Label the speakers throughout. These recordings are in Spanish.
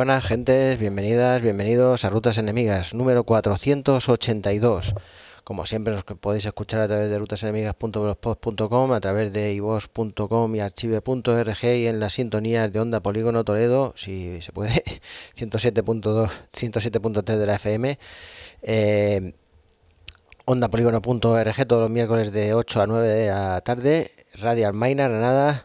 Speaker 1: buenas gentes, bienvenidas, bienvenidos a Rutas Enemigas, número 482. Como siempre nos podéis escuchar a través de rutasenemigas.blogspot.com, a través de iVoox.com y archive.org y en las sintonías de Onda Polígono Toledo, si se puede, 107.2, 107.3 de la FM, ondapolígono.org todos los miércoles de 8 a 9 de la tarde, Radio Almaina, Granada,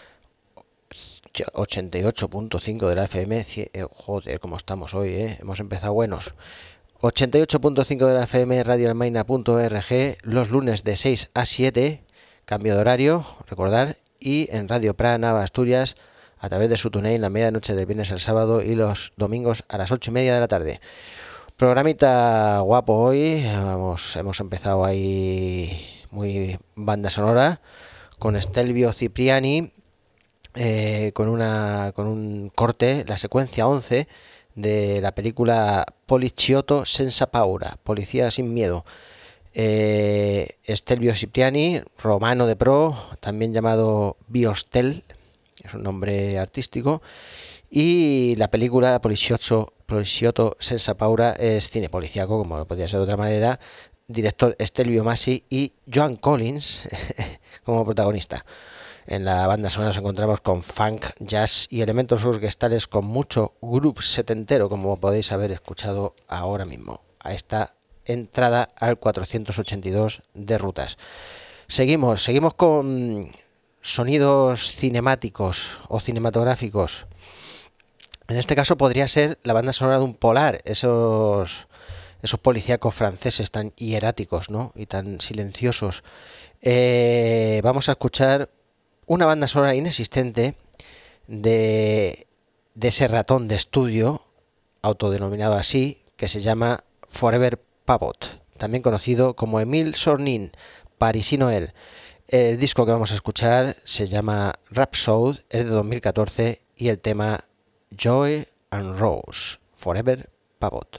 Speaker 1: 88.5 de la FM, joder, cómo estamos hoy, hemos empezado buenos. 88.5 de la FM, radioalmaina.org, los lunes de 6 a 7, cambio de horario, recordar, y en Radio Pra Nava Asturias, a través de su TuneIn, la medianoche del viernes al sábado y los domingos a las 8:30 de la tarde. Programita guapo hoy, hemos empezado ahí muy banda sonora, con Stelvio Cipriani, con un corte, la secuencia 11 de la película Poliziotto senza paura, Policía sin miedo. Stelvio Cipriani, romano de pro, también llamado Biostel, es un nombre artístico, y la película Poliziotto senza paura es cine policíaco, como podría ser de otra manera, director Stelvio Masi y Joan Collins como protagonista. En la banda sonora nos encontramos con funk, jazz y elementos orquestales con mucho groove setentero, como podéis haber escuchado ahora mismo, a esta entrada al 482 de Rutas. Seguimos con sonidos cinemáticos o cinematográficos. En este caso podría ser la banda sonora de un Polar, esos policíacos franceses tan hieráticos, ¿no? Y tan silenciosos. Vamos a escuchar una banda sonora inexistente de ese ratón de estudio, autodenominado así, que se llama Forever Pavot, también conocido como Émile Sornin, parisino él. El disco que vamos a escuchar se llama Rhapsody, es de 2014 y el tema Joy and Rose, Forever Pavot.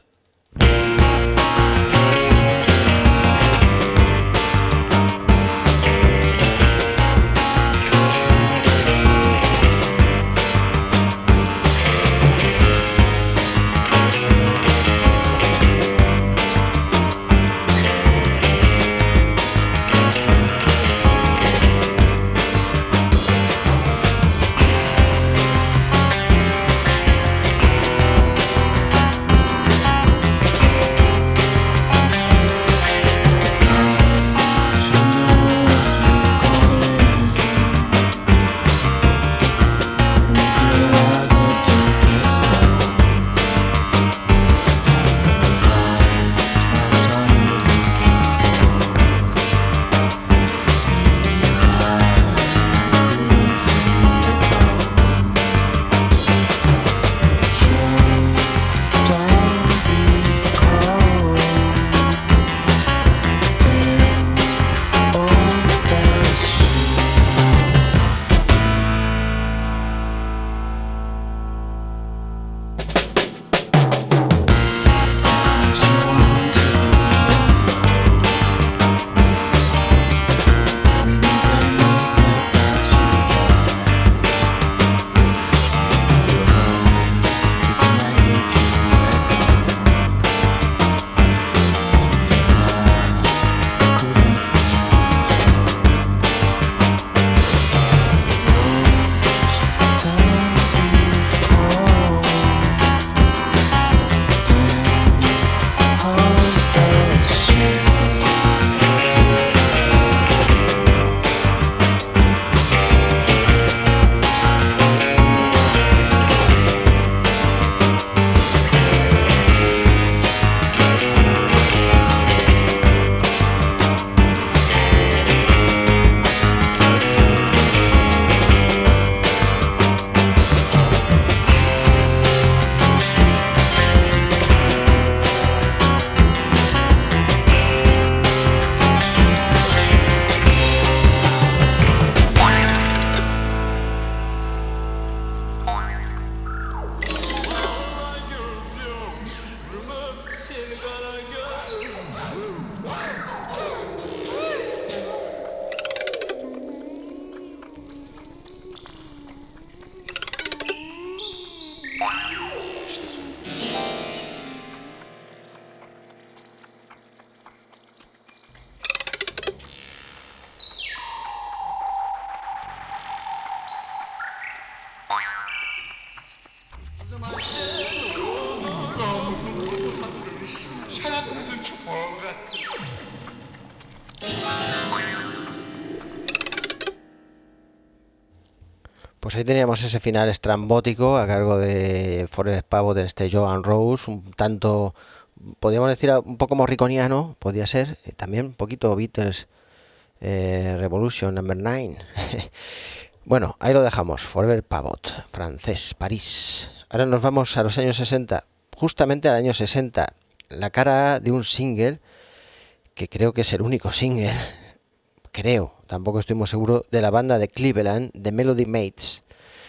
Speaker 1: Pues ahí teníamos ese final estrambótico a cargo de Forever Pavot en este Joan Rose, un tanto, podríamos decir, un poco morriconiano, podía ser, también un poquito Beatles, Revolution Number 9. Bueno, ahí lo dejamos, Forever Pavot, francés, París. Ahora nos vamos a los años 60, justamente al año 60, la cara de un single, que creo que es el único single, creo, tampoco estoy muy seguro, de la banda de Cleveland, The Melody Mates.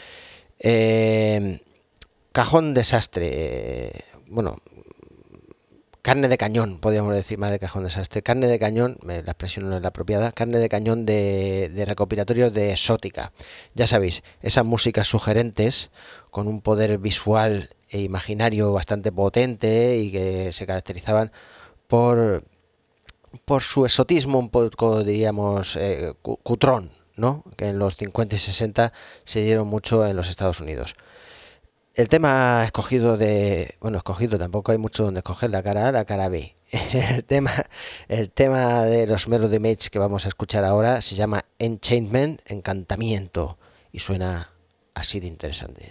Speaker 1: Cajón desastre, bueno, carne de cañón, podríamos decir, más de cajón desastre, carne de cañón, la expresión no es la apropiada, carne de cañón de recopilatorio de Exótica. Ya sabéis, esas músicas sugerentes con un poder visual e imaginario bastante potente y que se caracterizaban por su exotismo un poco, diríamos, cutrón, ¿no? Que en los 50 y 60 se dieron mucho en los Estados Unidos. El tema escogido escogido, tampoco hay mucho donde escoger, la cara A, la cara B. El tema de los Melody Mates que vamos a escuchar ahora se llama Enchantment, encantamiento, y suena así de interesante.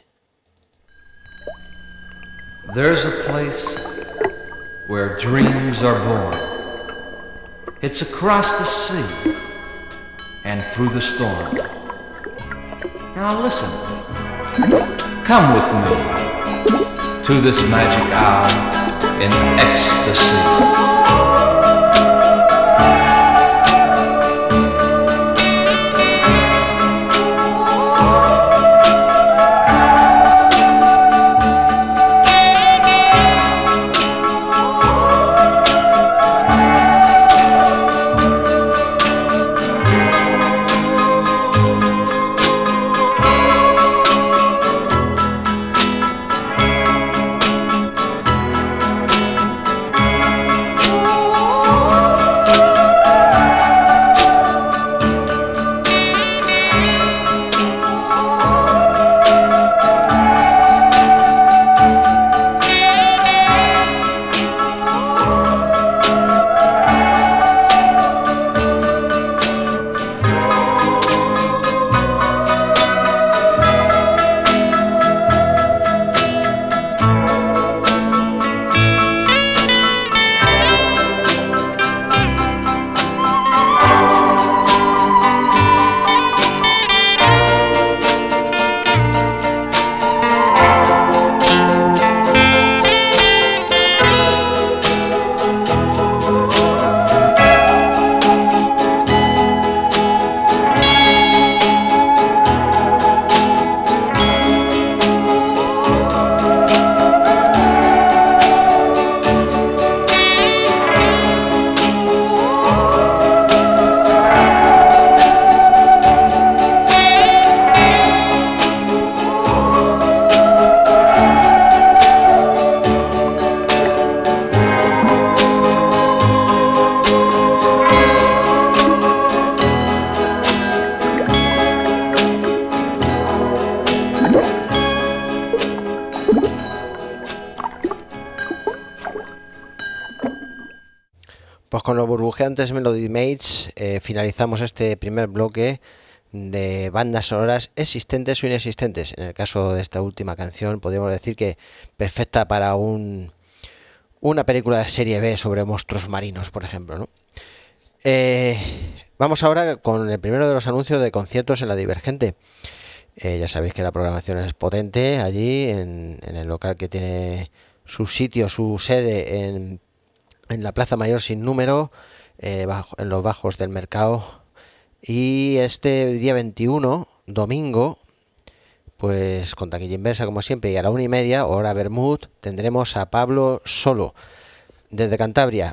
Speaker 2: There's a place where dreams are born. It's across the sea and through the storm. Now listen, come with me to this magic hour in ecstasy.
Speaker 1: Pues con los burbujeantes Melody Mates finalizamos este primer bloque de bandas sonoras existentes o inexistentes. En el caso de esta última canción podríamos decir que perfecta para una película de serie B sobre monstruos marinos, por ejemplo, ¿no? Vamos ahora con el primero de los anuncios de conciertos en la Divergente. Ya sabéis que la programación es potente allí en el local que tiene su sitio, su sede en la Plaza Mayor sin número, en los bajos del mercado. Y este día 21, domingo, pues con taquilla inversa como siempre, y a la 1:30, hora Bermud, tendremos a Pablo Solo desde Cantabria.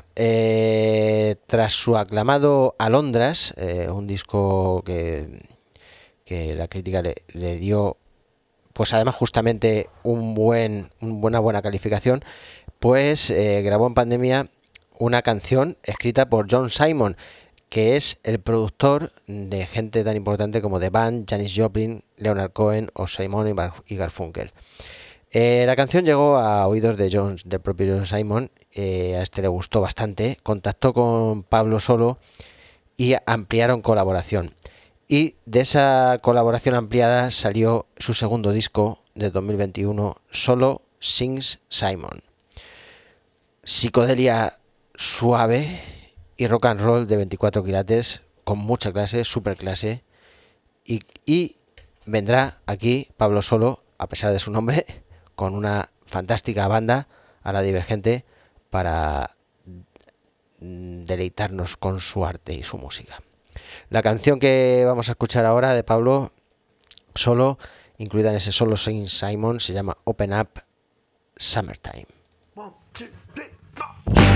Speaker 1: Tras su aclamado Alondras, un disco que la crítica le dio, pues además justamente una buena calificación, pues grabó en pandemia una canción escrita por John Simon, que es el productor de gente tan importante como The Band, Janis Joplin, Leonard Cohen o Simon y Garfunkel. La canción llegó a oídos del propio John Simon, a este le gustó bastante, contactó con Pablo Solo y ampliaron colaboración. Y de esa colaboración ampliada salió su segundo disco de 2021, Solo Sings Simon. Psicodelia suave y rock and roll de 24 quilates con mucha clase, super clase. Y vendrá aquí Pablo Solo, a pesar de su nombre, con una fantástica banda a la Divergente para deleitarnos con su arte y su música. La canción que vamos a escuchar ahora de Pablo Solo, incluida en ese Solo Sing Simon, se llama Open Up Summertime.
Speaker 3: 1, 2, 3, 4.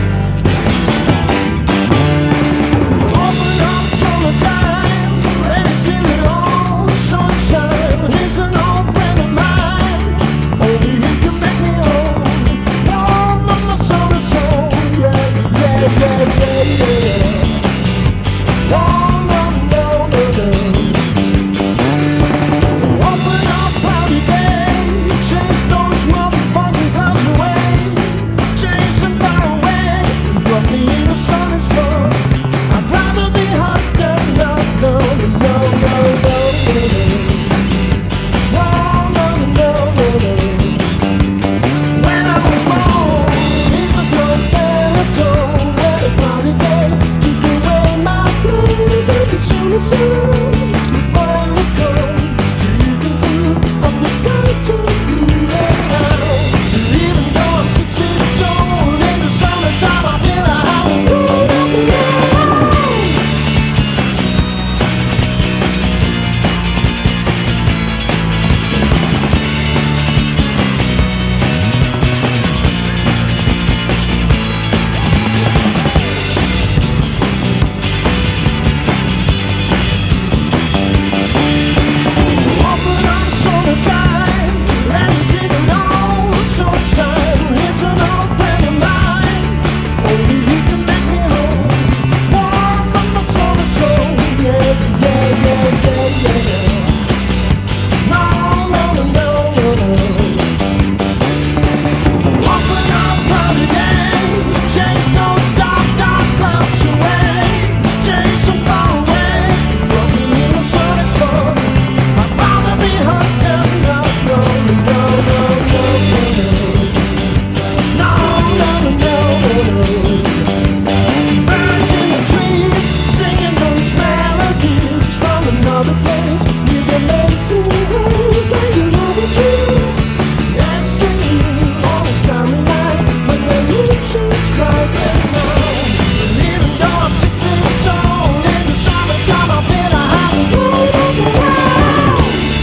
Speaker 3: Open up summertime, let's sing it all. Sunshine, he's an old friend of mine. Only he can make me whole. Warm up my summer soul, yeah, yeah, yeah, yeah, yeah. Warm up, no, no, no. Open up, party day, chase those motherfucking clouds away. Chase them far away, drop me in the sun is warm. I'd rather be hot than not, no, no, no, no, no. No, no, no, no, no. When I was small, it was no fair at all. What a party day, took away my blues, but it's soon soon. You finally come, you can feel up the sky to you right now. Even though I'm 6 feet tall, in the summertime I feel like I'm going up and down. Open up summertime, let me see the long sunshine. He's an old friend of mine. Only he can make me whole. Warm up my summer soul, yeah, yeah, yeah, yeah, yeah. No, no, no, no, no, no. Open up party day, chase those dark clouds away. Chase them far away, drop me in the sun is warm. I'd rather be hot than not, no, no, no, no, no, no, no, no, no, no. Birds in the trees, singing those melodies from another place. With amazing ways and you know the truth. That's to me on a starry night when the ocean cries at night. Even though I'm 6 feet tall, in the summertime I feel I have a road on the ground.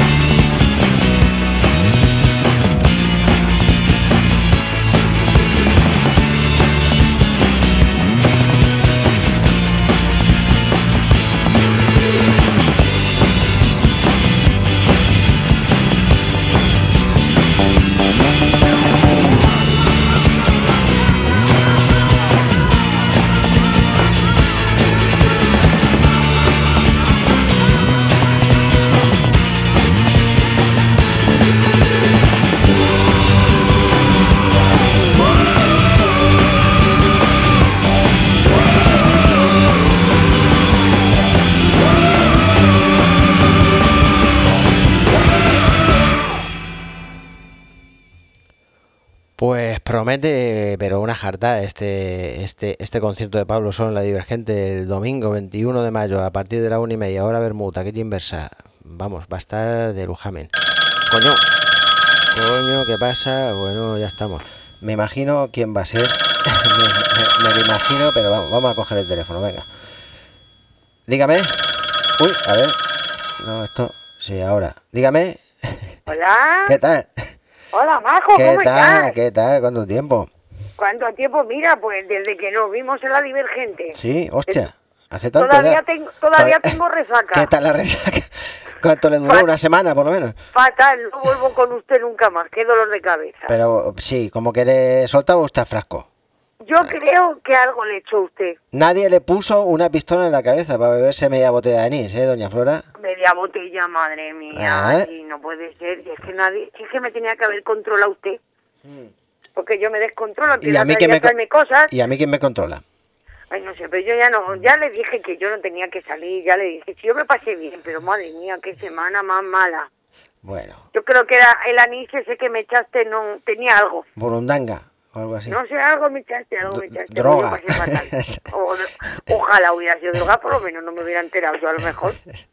Speaker 1: Pues promete, pero una jarta, este concierto de Pablo Solo en la Divergente el domingo 21 de mayo a partir de la 1:30, hora Bermud, taquilla inversa. Vamos, va a estar de lujamen. Coño, ¿qué pasa? Bueno, ya estamos. Me imagino quién va a ser. me lo imagino, pero vamos a coger el teléfono, venga. Dígame. Uy, a ver. No, esto. Sí, ahora. Dígame.
Speaker 4: Hola.
Speaker 1: ¿Qué tal?
Speaker 4: Hola, Majo,
Speaker 1: ¿Qué
Speaker 4: ¿cómo
Speaker 1: tal?
Speaker 4: estás?
Speaker 1: ¿Qué tal? ¿Cuánto tiempo?
Speaker 4: ¿Cuánto tiempo? Mira, pues desde que nos vimos en la Divergente.
Speaker 1: Sí, hostia. Hace tanto
Speaker 4: Todavía
Speaker 1: ya.
Speaker 4: todavía tengo resaca.
Speaker 1: ¿Qué tal la resaca? ¿Cuánto le duró? ¿Una semana, por lo menos?
Speaker 4: Fatal, no vuelvo con usted nunca más. Qué dolor de cabeza.
Speaker 1: Pero sí, como que le soltaba usted a frasco.
Speaker 4: Yo creo que algo le echó usted.
Speaker 1: Nadie le puso una pistola en la cabeza para beberse media botella de anís, doña Flora?
Speaker 4: Media botella, madre mía.
Speaker 1: Ah.
Speaker 4: Y no puede ser. Si es que nadie, si es que me tenía que haber controlado usted. Porque yo me descontrolo,
Speaker 1: ¿Y a
Speaker 4: empiezo
Speaker 1: mí
Speaker 4: a
Speaker 1: quién me
Speaker 4: traerme cosas.
Speaker 1: ¿Y a mí quién me controla?
Speaker 4: Ay, no sé, pero yo ya no, ya le dije que yo no tenía que salir, ya le dije, si yo me pasé bien, pero madre mía, qué semana más mala.
Speaker 1: Bueno,
Speaker 4: Yo creo que era el anís ese que me echaste, no, tenía algo.
Speaker 1: burundanga o algo así.
Speaker 4: No sé, algo me echaste,
Speaker 1: Droga.
Speaker 4: pues yo pasé fatal. Ojalá hubiera sido droga, por lo menos no me hubiera enterado yo a lo mejor.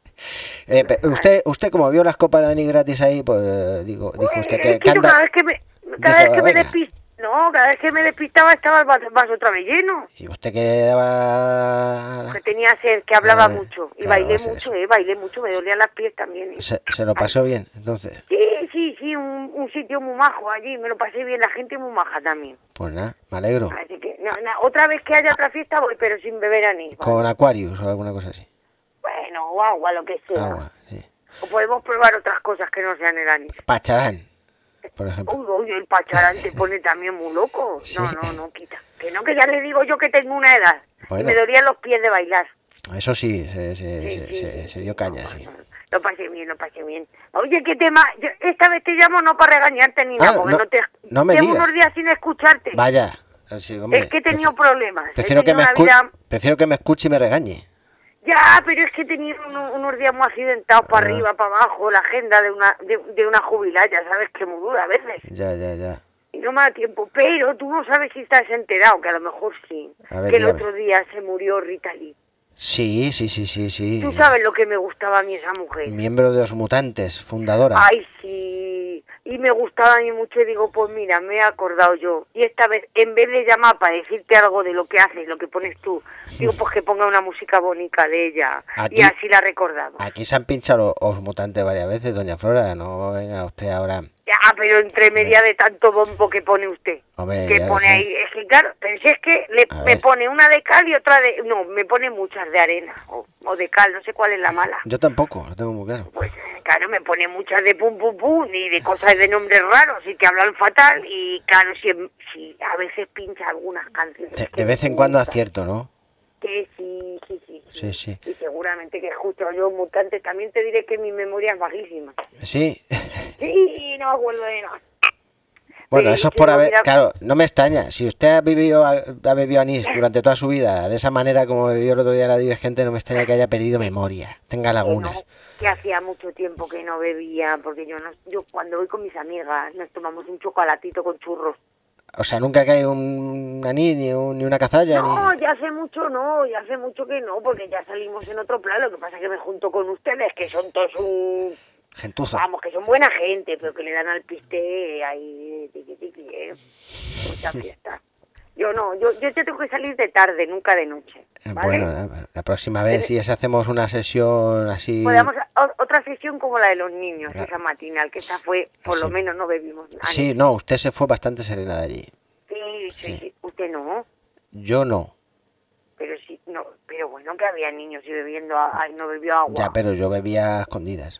Speaker 1: Usted como vio las copas de anís gratis ahí, pues dijo usted
Speaker 4: Es
Speaker 1: que
Speaker 4: que yo
Speaker 1: anda...
Speaker 4: cada vez que me,
Speaker 1: venga.
Speaker 4: cada vez que me despistaba estaba el vaso otra vez lleno.
Speaker 1: Y usted que daba...
Speaker 4: Que tenía sed, que hablaba mucho. Y
Speaker 1: claro, va
Speaker 4: bailé
Speaker 1: a ser
Speaker 4: mucho, bailé mucho, me dolían las pies también.
Speaker 1: Se lo pasó bien, entonces.
Speaker 4: Sí, un sitio muy majo allí, me lo pasé bien, la gente muy maja también.
Speaker 1: Pues nada, me alegro.
Speaker 4: Así que, otra vez que haya otra fiesta voy, pero sin beber anís. ¿vale?
Speaker 1: Con Aquarius o alguna cosa así.
Speaker 4: Bueno, o agua, lo que sea.
Speaker 1: Agua, sí.
Speaker 4: O podemos probar otras cosas que no sean el anís.
Speaker 1: Pacharán, por ejemplo.
Speaker 4: Uy, el pacharán te pone también muy loco.
Speaker 1: Sí.
Speaker 4: No, quita. Que ya le digo yo que tengo una edad.
Speaker 1: Bueno.
Speaker 4: Y me dolían los pies de bailar.
Speaker 1: Eso sí,
Speaker 4: Sí.
Speaker 1: se dio caña, sí.
Speaker 4: Lo pasé bien. Oye, ¿qué tema? Esta vez te llamo no para regañarte ni nada, porque
Speaker 1: no me
Speaker 4: llevo
Speaker 1: digas.
Speaker 4: unos días sin escucharte.
Speaker 1: Vaya, sí, hombre,
Speaker 4: Es que he tenido problemas.
Speaker 1: prefiero
Speaker 4: He tenido
Speaker 1: prefiero que me escuche y me regañe.
Speaker 4: Ya, pero es que he tenido unos días muy accidentados para arriba, para abajo, la agenda de una jubilada, ya sabes que es muy dura a veces.
Speaker 1: Ya.
Speaker 4: Y no me da tiempo, pero tú no sabes si estás enterado, que a lo mejor sí,
Speaker 1: A ver,
Speaker 4: que el
Speaker 1: dígame.
Speaker 4: otro día se murió Rita Lee.
Speaker 1: Sí.
Speaker 4: Tú sabes lo que me gustaba a mí esa mujer.
Speaker 1: Miembro de los Mutantes, fundadora.
Speaker 4: Ay, sí, y me gustaba a mí mucho y digo, pues mira, me he acordado yo. Y esta vez, en vez de llamar para decirte algo de lo que haces, lo que pones tú, digo, pues que ponga una música bonita de ella.
Speaker 1: Aquí-
Speaker 4: Y así la recordamos.
Speaker 1: Aquí se han pinchado los Mutantes varias veces, doña Flora. No venga usted ahora.
Speaker 4: Ya, pero entre media de tanto bombo que pone usted.
Speaker 1: Hombre,
Speaker 4: Que
Speaker 1: ya lo
Speaker 4: pone
Speaker 1: sé.
Speaker 4: ahí, es que claro, pero si es que
Speaker 1: A
Speaker 4: me
Speaker 1: ver.
Speaker 4: pone una de cal y otra de... No, me pone muchas de arena o de cal, no sé cuál es la mala.
Speaker 1: Yo tampoco, lo tengo muy claro.
Speaker 4: Pues claro, me pone muchas de pum pum pum y de cosas de nombres raros y que hablan fatal y claro, si a veces pincha algunas canciones.
Speaker 1: De
Speaker 4: que
Speaker 1: vez
Speaker 4: me
Speaker 1: en cuando
Speaker 4: gustan,
Speaker 1: acierto, ¿no?
Speaker 4: Que sí.
Speaker 1: Sí.
Speaker 4: Y seguramente que escucho yo mutantes, también te diré que mi memoria es bajísima.
Speaker 1: Sí.
Speaker 4: Sí, no me acuerdo de nada.
Speaker 1: Bueno,
Speaker 4: Sí,
Speaker 1: eso es
Speaker 4: sí,
Speaker 1: por
Speaker 4: no,
Speaker 1: haber...
Speaker 4: mira-
Speaker 1: Claro, no me extraña. Si usted ha bebido anís durante toda su vida, de esa manera como bebió el otro día la Divergente, no me extraña que haya perdido memoria. Tenga lagunas.
Speaker 4: Que hacía mucho tiempo que no bebía, porque yo cuando voy con mis amigas nos tomamos un chocolatito con churros.
Speaker 1: O sea, nunca cae un anís, ni una cazalla,
Speaker 4: No,
Speaker 1: ni...
Speaker 4: ya hace mucho que no, porque ya salimos en otro plan. Lo que pasa es que me junto con ustedes, que son todos
Speaker 1: Gentuza.
Speaker 4: vamos, que son buena gente, pero que le dan al piste ahí, tiqui, mucha fiesta. Yo te tengo que salir de tarde, nunca de noche, ¿vale?
Speaker 1: Bueno, la próxima vez si hacemos una sesión así...
Speaker 4: Podemos otra sesión como la de los niños,
Speaker 1: Ya.
Speaker 4: esa matinal, que esa fue, por lo
Speaker 1: Sí.
Speaker 4: menos no bebimos nada.
Speaker 1: Sí, no, usted se fue bastante serena de allí.
Speaker 4: Sí. Usted no,
Speaker 1: Yo no.
Speaker 4: pero sí, no, pero bueno, que había niños y bebiendo, no bebió agua.
Speaker 1: Ya, pero yo bebía a escondidas.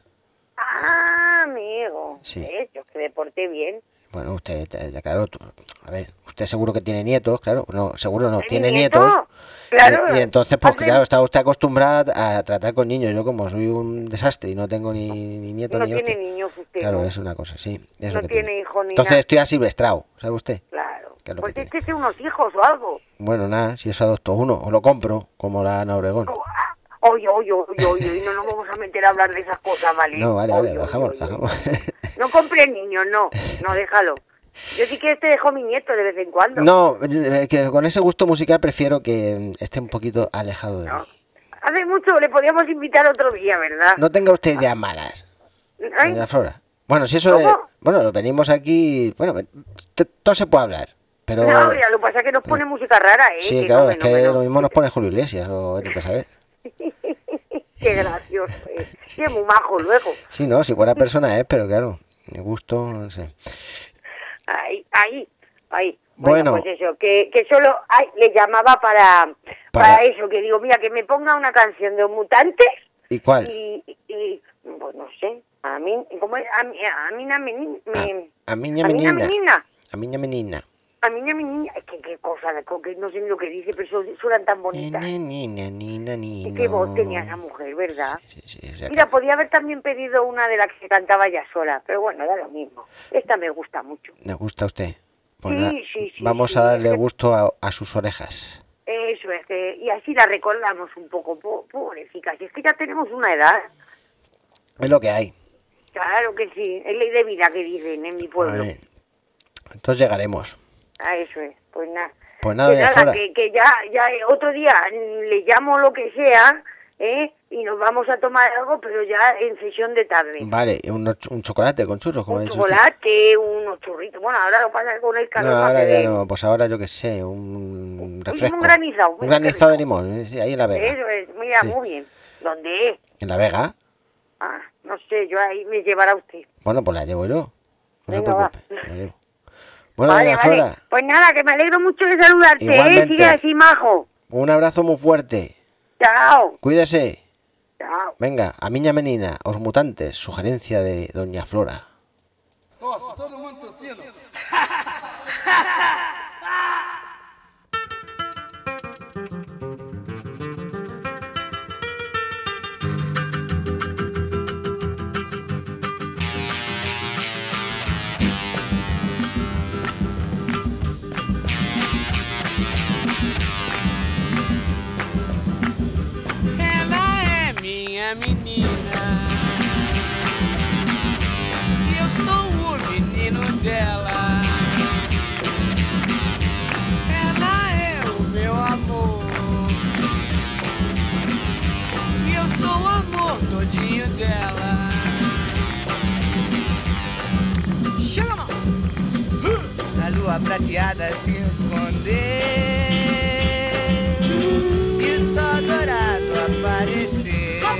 Speaker 4: Ah, amigo,
Speaker 1: Sí.
Speaker 4: yo que me porté bien.
Speaker 1: Bueno, usted, ya claro, a ver, usted seguro que tiene nietos, claro, no, seguro no,
Speaker 4: ¿Tiene
Speaker 1: tiene
Speaker 4: nieto?
Speaker 1: nietos.
Speaker 4: Claro.
Speaker 1: Y entonces, pues
Speaker 4: Hace-
Speaker 1: claro, está usted acostumbrada a tratar con niños. Yo como soy un desastre y no tengo ni nieto
Speaker 4: No
Speaker 1: ni
Speaker 4: tiene
Speaker 1: hostia.
Speaker 4: niños usted,
Speaker 1: Claro,
Speaker 4: ¿no?
Speaker 1: es una cosa, sí. Es
Speaker 4: No
Speaker 1: lo que
Speaker 4: tiene hijo ni
Speaker 1: Entonces
Speaker 4: nada.
Speaker 1: estoy asilvestrado, ¿sabe usted?
Speaker 4: Claro.
Speaker 1: ¿Qué es lo
Speaker 4: Pues
Speaker 1: que
Speaker 4: es que sea unos hijos o algo.
Speaker 1: Bueno, nada, si eso adopto uno, o lo compro, como la Ana Obregón.
Speaker 4: Oye, no nos vamos a meter a hablar de esas cosas, ¿vale?
Speaker 1: No, vale,
Speaker 4: Oye,
Speaker 1: lo dejamos,
Speaker 4: oye.
Speaker 1: lo dejamos.
Speaker 4: No compres niños, no, déjalo. Yo sí que te dejo mi nieto de vez en cuando.
Speaker 1: No, que con ese gusto musical prefiero que esté un poquito alejado de mí.
Speaker 4: No. Hace mucho, le podíamos invitar otro día, ¿verdad?
Speaker 1: No tenga usted ideas malas,
Speaker 4: Ay,
Speaker 1: doña Flora. Bueno, si eso
Speaker 4: ¿Cómo?
Speaker 1: bueno, venimos aquí, bueno, todo se puede hablar, pero
Speaker 4: no, ya, lo que pasa es que nos pone música rara, ¿eh?
Speaker 1: sí,
Speaker 4: Que
Speaker 1: claro,
Speaker 4: no,
Speaker 1: es que lo mismo nos pone Julio Iglesias, o vete a saber.
Speaker 4: Qué gracioso, Sí, es muy majo luego.
Speaker 1: Sí, no, si buena persona es, pero claro, me gusto, no sé.
Speaker 4: Ahí.
Speaker 1: Bueno.
Speaker 4: Pues eso, que solo le llamaba para eso, que digo, mira, que me ponga una canción de un mutante
Speaker 1: ¿Y cuál?
Speaker 4: y pues no sé, a mí, ¿cómo es? A mí,
Speaker 1: A miña
Speaker 4: a mí,
Speaker 1: menina. A miña menina.
Speaker 4: es que qué cosa, que no sé ni lo que dice, pero suenan tan bonitas.
Speaker 1: Nina.
Speaker 4: Y qué voz tenía esa mujer, ¿verdad?
Speaker 1: Sí, o sea,
Speaker 4: Mira, podía haber también pedido una de las que cantaba ya sola, pero bueno, da lo mismo. Esta me gusta mucho.
Speaker 1: ¿le gusta a usted? Pues
Speaker 4: Sí,
Speaker 1: nada,
Speaker 4: sí,
Speaker 1: vamos
Speaker 4: sí,
Speaker 1: a
Speaker 4: es
Speaker 1: darle
Speaker 4: que-
Speaker 1: gusto a sus orejas.
Speaker 4: Eso es, y así la recordamos un poco, pobrecita, si es que ya tenemos una edad.
Speaker 1: Es lo que hay.
Speaker 4: Claro que sí, es ley de vida que dicen en mi pueblo.
Speaker 1: Ay, entonces llegaremos.
Speaker 4: Eso es, pues nada.
Speaker 1: Pues nada,
Speaker 4: Que
Speaker 1: doña
Speaker 4: nada,
Speaker 1: Flora.
Speaker 4: que ya otro día le llamo lo que sea, y nos vamos a tomar algo, pero ya en sesión de tarde.
Speaker 1: Vale, un chocolate con churros, como ha
Speaker 4: Un
Speaker 1: dicho usted.
Speaker 4: chocolate, unos churritos. Bueno, ahora lo pasa con el
Speaker 1: No,
Speaker 4: calor. más
Speaker 1: ahora
Speaker 4: que
Speaker 1: ya
Speaker 4: de-
Speaker 1: no. Pues ahora yo qué sé, un refresco.
Speaker 4: Un granizado.
Speaker 1: Un granizado de limón, sí, ahí en La Vega.
Speaker 4: Eso es, mira,
Speaker 1: Sí.
Speaker 4: muy bien. ¿Dónde es?
Speaker 1: ¿En La Vega?
Speaker 4: Ah, no sé, yo ahí me llevará usted.
Speaker 1: Bueno, pues la llevo yo. No se
Speaker 4: Venga, va.
Speaker 1: preocupe, la llevo. Bueno,
Speaker 4: Vale,
Speaker 1: doña
Speaker 4: vale.
Speaker 1: Flora,
Speaker 4: Pues nada, que me alegro mucho de saludarte,
Speaker 1: Igualmente.
Speaker 4: Sigue así, majo.
Speaker 1: un abrazo muy fuerte.
Speaker 4: Chao.
Speaker 1: Cuídese.
Speaker 4: Chao.
Speaker 1: Venga, a miña menina, os mutantes, sugerencia de doña Flora.
Speaker 5: Todo mundo tosindo. Ela é minha menina e eu sou o menino dela. Ela é o meu amor e eu sou o amor todinho dela. Chama!
Speaker 6: A lua prateada se escondeu e o sol dourado apareceu.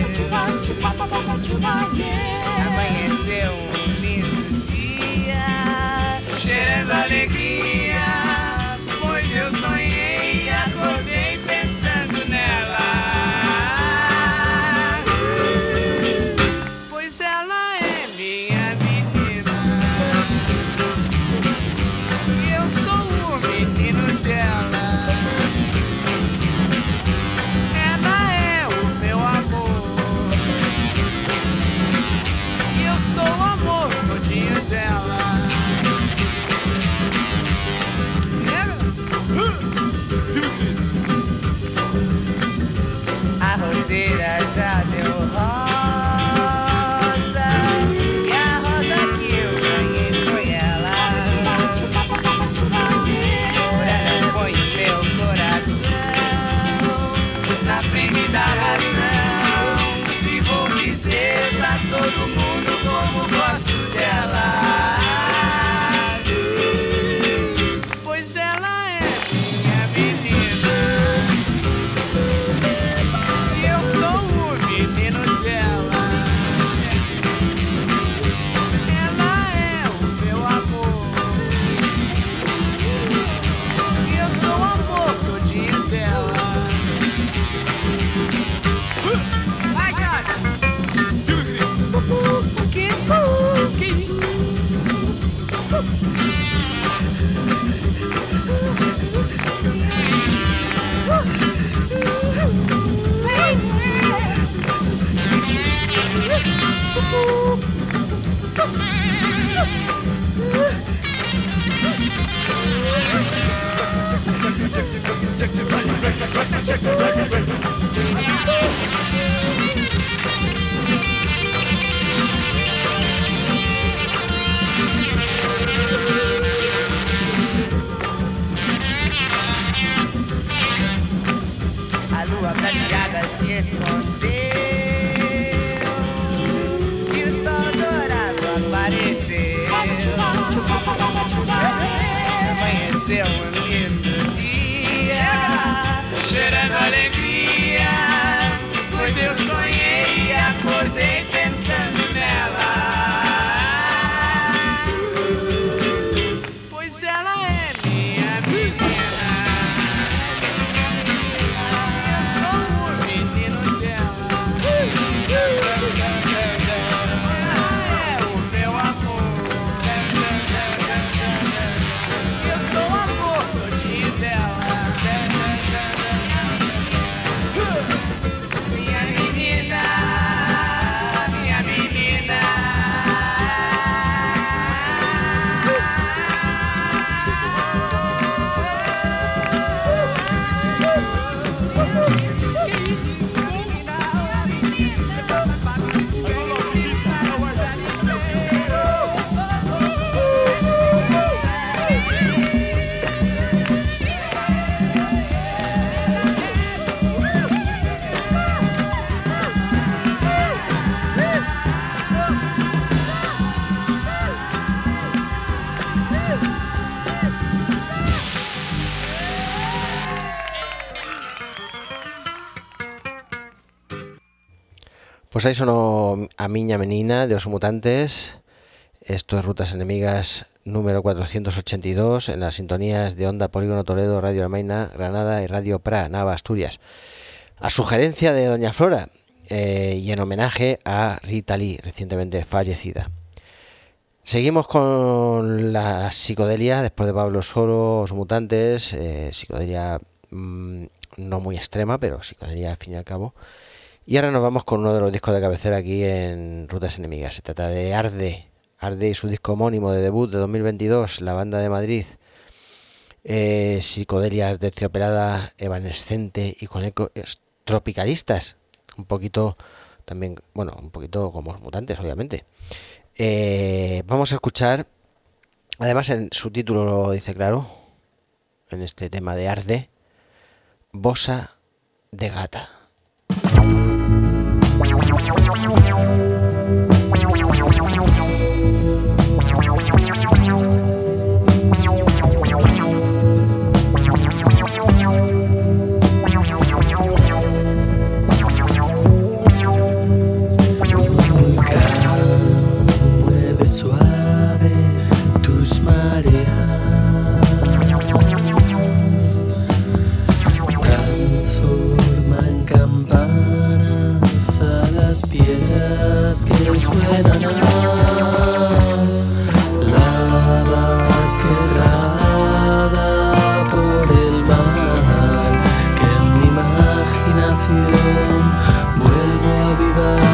Speaker 6: Amanheceu um lindo dia,
Speaker 5: Cheirando alegria, pois eu sonhei e acordei pensando nela. Pois ela é minha menina e eu sou o menino dela. Ela é o meu amor e eu sou o amor todinho dela.
Speaker 6: a roseira já deu rosa e a rosa que eu ganhei foi ela. Ora, põe meu coração
Speaker 5: Na frente da razão, e vou dizer pra todo mundo como gosto dela. Pois ela é minha menina e eu sou o menino dela. Ela é o meu amor e eu sou o amor todinho dela. Vai, Jorge!
Speaker 6: a lua prateada se escondeu e o sol dourado apareceu. Amanheceu um lindo dia,
Speaker 5: Cheirando alegria, pois eu sonhei e acordei pensando nela. Pois ela é minha menina, eu sou o menino dela.
Speaker 1: Pues ahí sonó A Miña Menina de Os Mutantes. Esto es Rutas Enemigas número 482 en las sintonías de Onda Polígono Toledo, Radio La Maina, Granada y Radio Pra, Nava, Asturias. A sugerencia de Doña Flora y en homenaje a Rita Lee, recientemente fallecida. Seguimos con la psicodelia, después de Pablo Soro, Os Mutantes, psicodelia no muy extrema, pero psicodelia al fin y al cabo. Y ahora nos vamos con uno de los discos de cabecera aquí en Rutas Enemigas. Se trata de Arde y su disco homónimo de debut de 2022, la banda de Madrid. Psicodelia terciopelada, evanescente y con ecos tropicalistas. Un poquito también, bueno, un poquito como Los Mutantes, obviamente. Vamos a escuchar, además en su título lo dice claro, en este tema de Arde, Bossa de Gata.
Speaker 7: Mueve suave tus mareas, transforma en campanas a las piedras que suenan. Lava quebrada por el mar, que en mi imaginación vuelvo a avivar.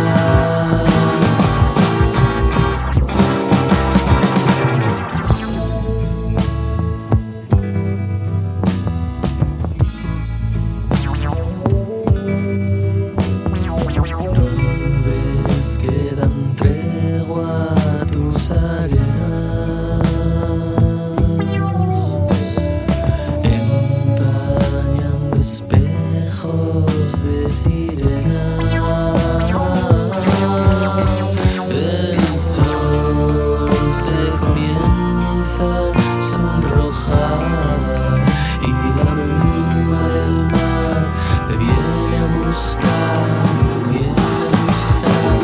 Speaker 7: Nubes que dan tregua a tus arenas, empañando espejos de sirena. El sol se comienza a sonrojar y la bruma del mar me viene a buscar, me viene a buscar.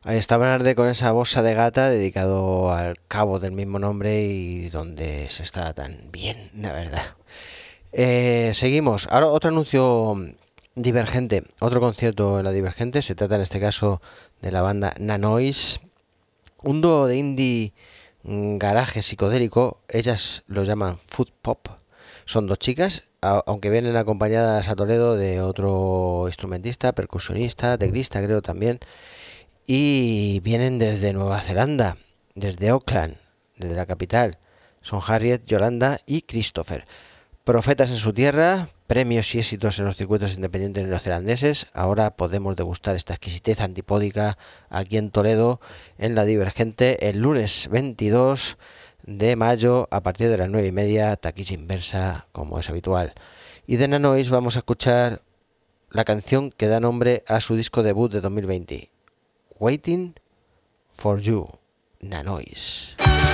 Speaker 1: Ahí está Bernarde con esa bossa de gata dedicado al cabo del mismo nombre y donde se está tan bien, la verdad. Seguimos. Ahora otro anuncio divergente, otro concierto en la Divergente. Se trata en este caso de la banda Nanoise, un dúo de indie garaje psicodélico. Ellas lo llaman food pop. Son dos chicas, aunque vienen acompañadas a Toledo de otro instrumentista, percusionista, teclista creo también. Y vienen desde Nueva Zelanda, desde Auckland, desde la capital. Son Harriet, Yolanda y Christopher. Profetas en su tierra, premios y éxitos en los circuitos independientes neozelandeses. Ahora podemos degustar esta exquisitez antipódica aquí en Toledo, en la Divergente, el lunes 22 de mayo a partir de las 9:30, taquilla inversa, como es habitual. Y de Nanoise vamos a escuchar la canción que da nombre a su disco debut de 2020. Waiting for You, Nanoise.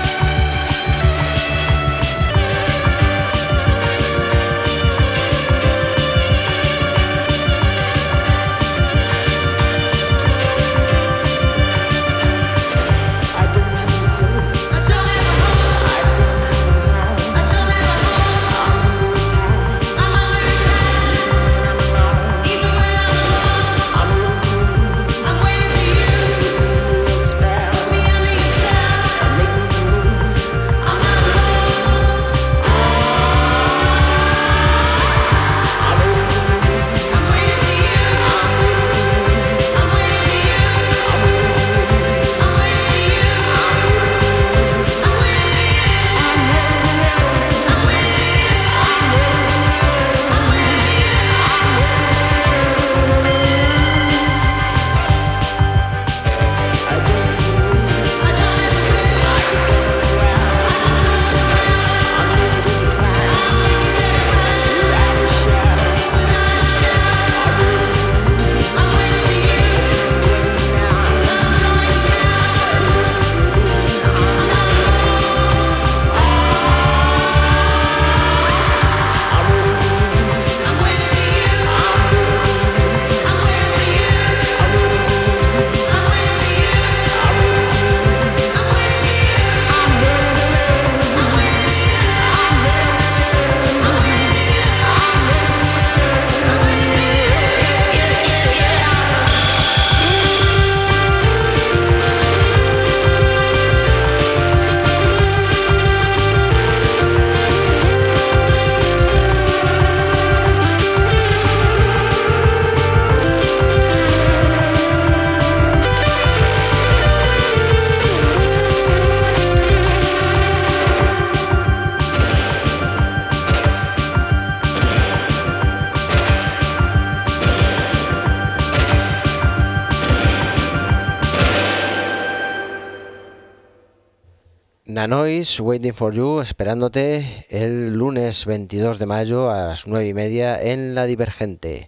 Speaker 1: Nanoise, Waiting for You, esperándote el lunes 22 de mayo a las 9:30 en la Divergente.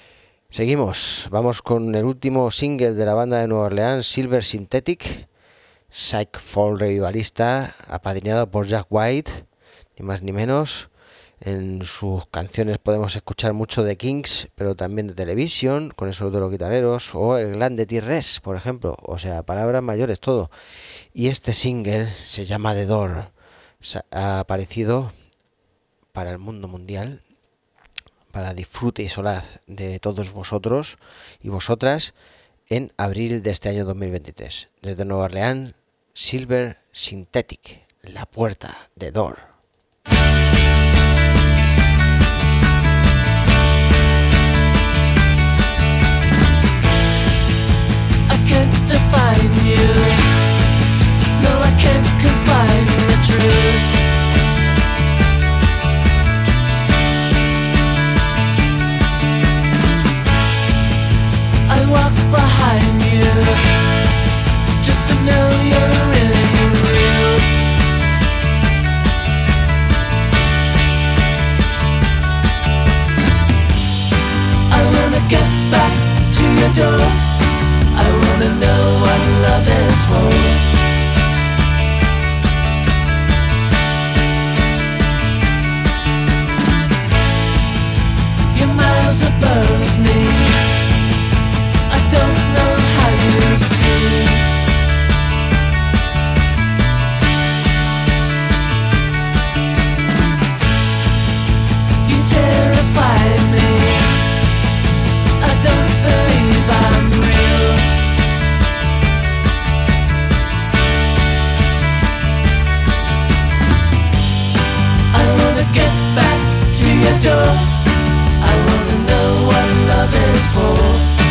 Speaker 1: Seguimos, vamos con el último single de la banda de Nueva Orleans, Silver Synthetic, psych folk revivalista, apadrinado por Jack White, ni más ni menos. En sus canciones podemos escuchar mucho de Kings, pero también de Television, con esos de los guitarreros, o el Glam de T-Rex, por ejemplo. O sea, palabras mayores, todo. Y este single se llama The Door. Ha aparecido para el mundo mundial, para disfrute y solaz de todos vosotros y vosotras, en abril de este año 2023. Desde Nueva Orleans, Silver Synthetic, La Puerta, The Door.
Speaker 3: Can't define you. No, I can't confine the truth. I walk behind you just to know you're really real. I wanna get back to your door. I wanna know what love is for. You're miles above me. I don't know how you see.
Speaker 7: I wanna know what love is for.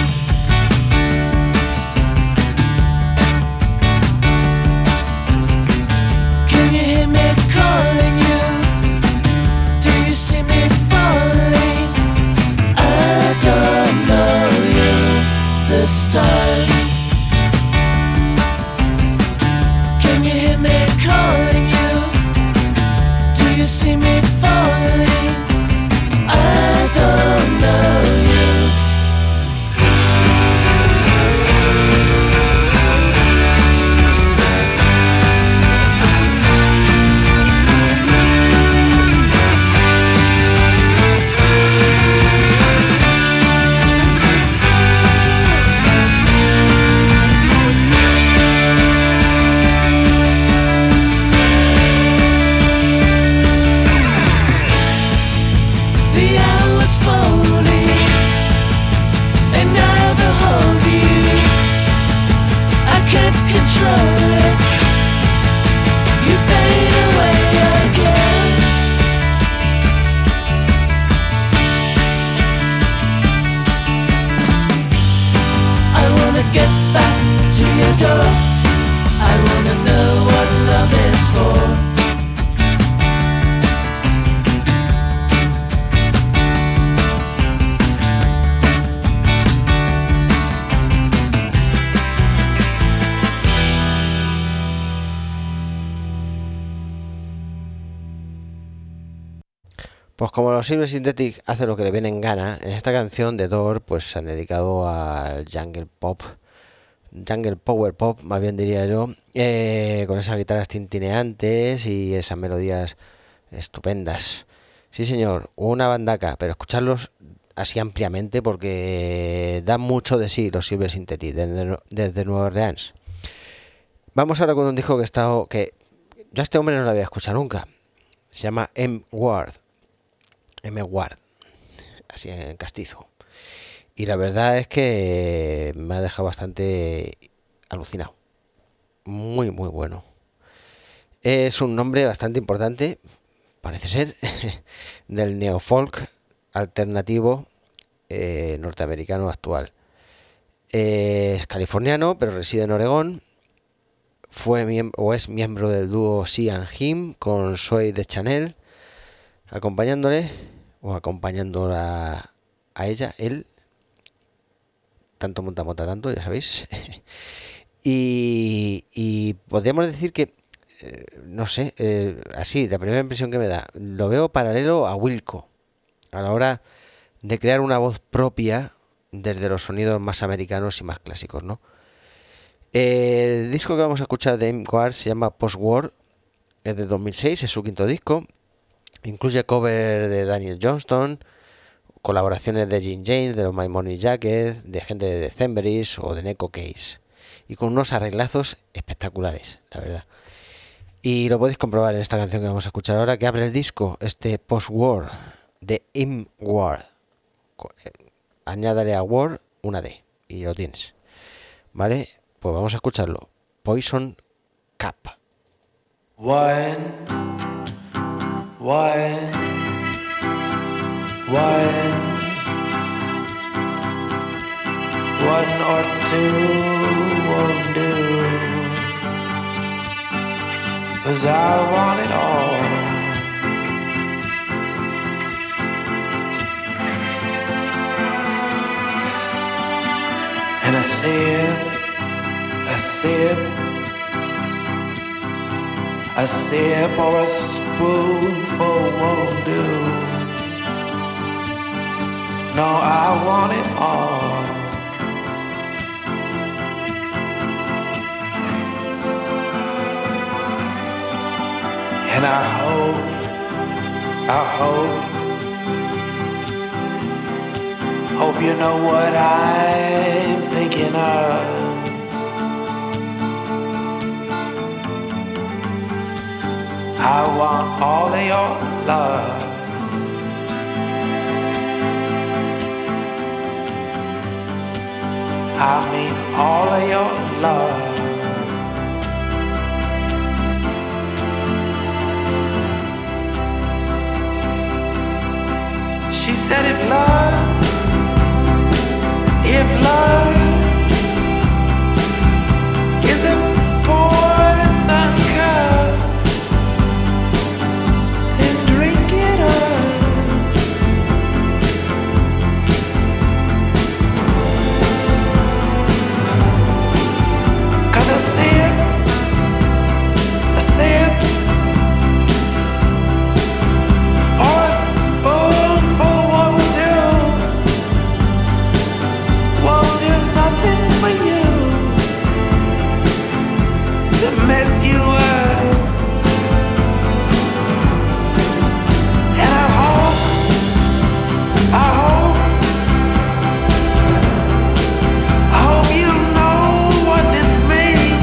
Speaker 7: Can you hear me calling you? Do you see me falling? I don't know you this time. Can you hear me calling you? Do you see me falling? I don't know you. The hours folding, and I behold you. I can't control it. You fade away again. I wanna get back to your door. I wanna know what love is for.
Speaker 1: Pues como los Silver Synthetic hacen lo que le viene en gana, en esta canción de Door pues se han dedicado al jungle pop, jungle power pop, más bien diría yo, con esas guitarras tintineantes y esas melodías estupendas. Sí señor, una bandaca, pero escucharlos así ampliamente porque dan mucho de sí los Silver Synthetic desde Nueva Orleans. Vamos ahora con un disco que yo a este hombre no lo había escuchado nunca. Se llama M. Ward, así en castizo. Y la verdad es que me ha dejado bastante alucinado. Muy, muy bueno. Es un nombre bastante importante, parece ser, del neofolk alternativo norteamericano actual. Es californiano, pero reside en Oregón. Es miembro del dúo Sea and Him con Zoe Deschanel, acompañándola a ella, él, tanto monta tanto, ya sabéis. y podríamos decir que, no sé, así, la primera impresión que me da, lo veo paralelo a Wilco, a la hora de crear una voz propia desde los sonidos más americanos y más clásicos, ¿no? El disco que vamos a escuchar de M. Ward se llama Post-War, es de 2006, es su quinto disco. Incluye cover de Daniel Johnston, colaboraciones de Jim James, de los My Morning Jacket, de gente de Decemberis o de Neko Case, y con unos arreglazos espectaculares, la verdad. Y lo podéis comprobar en esta canción que vamos a escuchar ahora, que abre el disco, este Post-War de M. Ward. Añádale a Ward una D y lo tienes, ¿vale? Pues vamos a escucharlo. Poison Cap.
Speaker 7: One or two won't do, 'cause I want it all. And I sip, or a spoonful won't do. No, I want it all. And I hope you know what I'm thinking of. I want all of your love. I mean all of your love.
Speaker 8: said if love is a poison cup, then drink it up. 'Cause a sip or a spoonful won't do nothing for you to mess you up. And I hope you know what this means.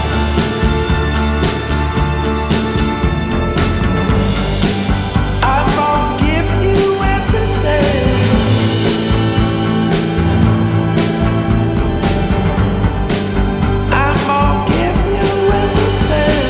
Speaker 8: I'm gonna give you everything. I'm gonna give you everything.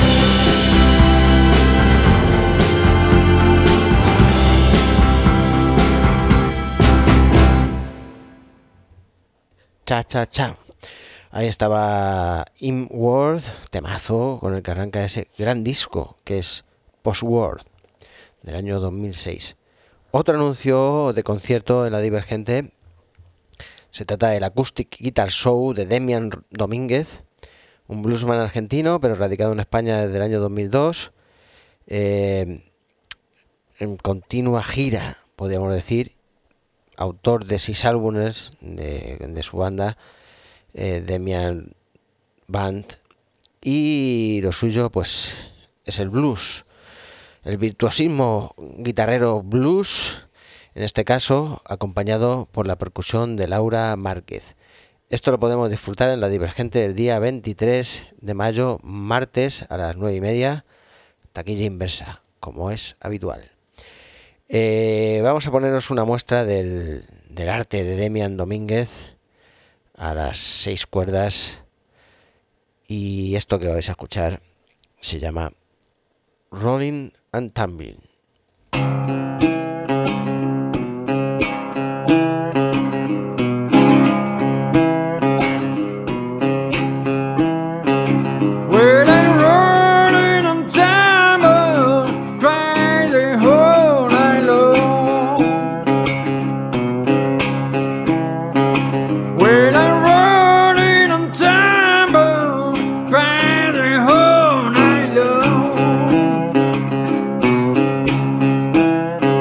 Speaker 1: Cha, cha, cha. Ahí estaba Imworld, temazo, con el que arranca ese gran disco que es Postworld, del año 2006. Otro anuncio de concierto en la Divergente. Se trata del Acoustic Guitar Show de Demian Domínguez, un bluesman argentino, pero radicado en España desde el año 2002. En continua gira, podríamos decir. Autor de 6 álbumes de su banda, Demian Band, y lo suyo pues es el blues, el virtuosismo guitarrero blues, en este caso acompañado por la percusión de Laura Márquez. Esto lo podemos disfrutar en la Divergente del día 23 de mayo, martes a las 9:30, taquilla inversa, como es habitual. Vamos a ponernos una muestra del arte de Demian Domínguez a las 6 cuerdas, y esto que vais a escuchar se llama Rolling and Tumbling.
Speaker 3: Well, I'm rolling on time, trying the whole night long. Well, I'm rolling on time, trying the whole night long.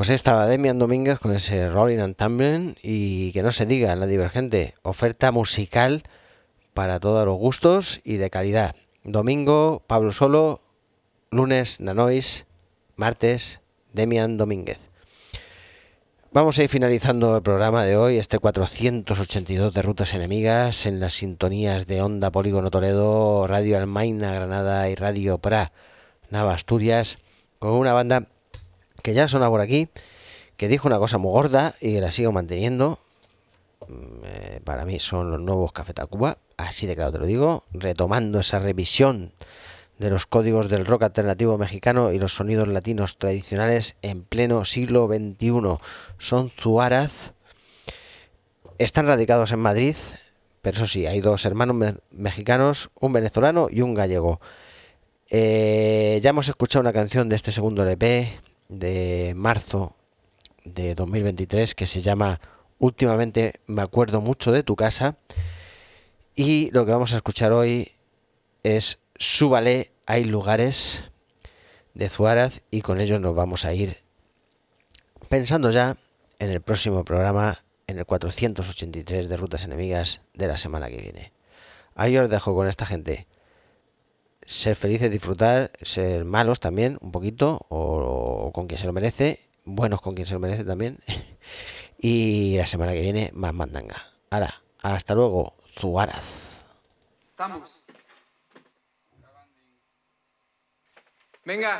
Speaker 1: Pues estaba Demian Domínguez con ese Rolling and Tumbling y que no se diga, La Divergente, oferta musical para todos los gustos y de calidad. Domingo, Pablo Solo, lunes, Nanois, martes, Demian Domínguez. Vamos a ir finalizando el programa de hoy, este 482 de Rutas Enemigas, en las sintonías de Onda Polígono Toledo, Radio Almaina Granada y Radio Pra Nava Asturias, con una banda que ya sonaba por aquí, que dijo una cosa muy gorda y que la sigo manteniendo. Para mí son los nuevos Café Tacuba, así de claro te lo digo, retomando esa revisión de los códigos del rock alternativo mexicano y los sonidos latinos tradicionales en pleno siglo XXI. Son Zuaraz, están radicados en Madrid, pero eso sí, hay dos hermanos mexicanos, un venezolano y un gallego. Ya hemos escuchado una canción de este segundo LP de marzo de 2023 que se llama Últimamente me acuerdo mucho de tu casa, y lo que vamos a escuchar hoy es Súbale, hay lugares, de Zuaraz, y con ellos nos vamos a ir pensando ya en el próximo programa, en el 483 de Rutas Enemigas de la semana que viene. Ahí os dejo con esta gente. Ser felices, disfrutar, ser malos también, un poquito, o con quien se lo merece, buenos con quien se lo merece también. Y la semana que viene, más mandanga. Hala, hasta luego, Zuaraz.
Speaker 9: Estamos. Venga.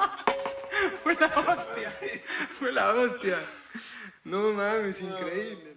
Speaker 9: Fue la hostia. No mames, increíble.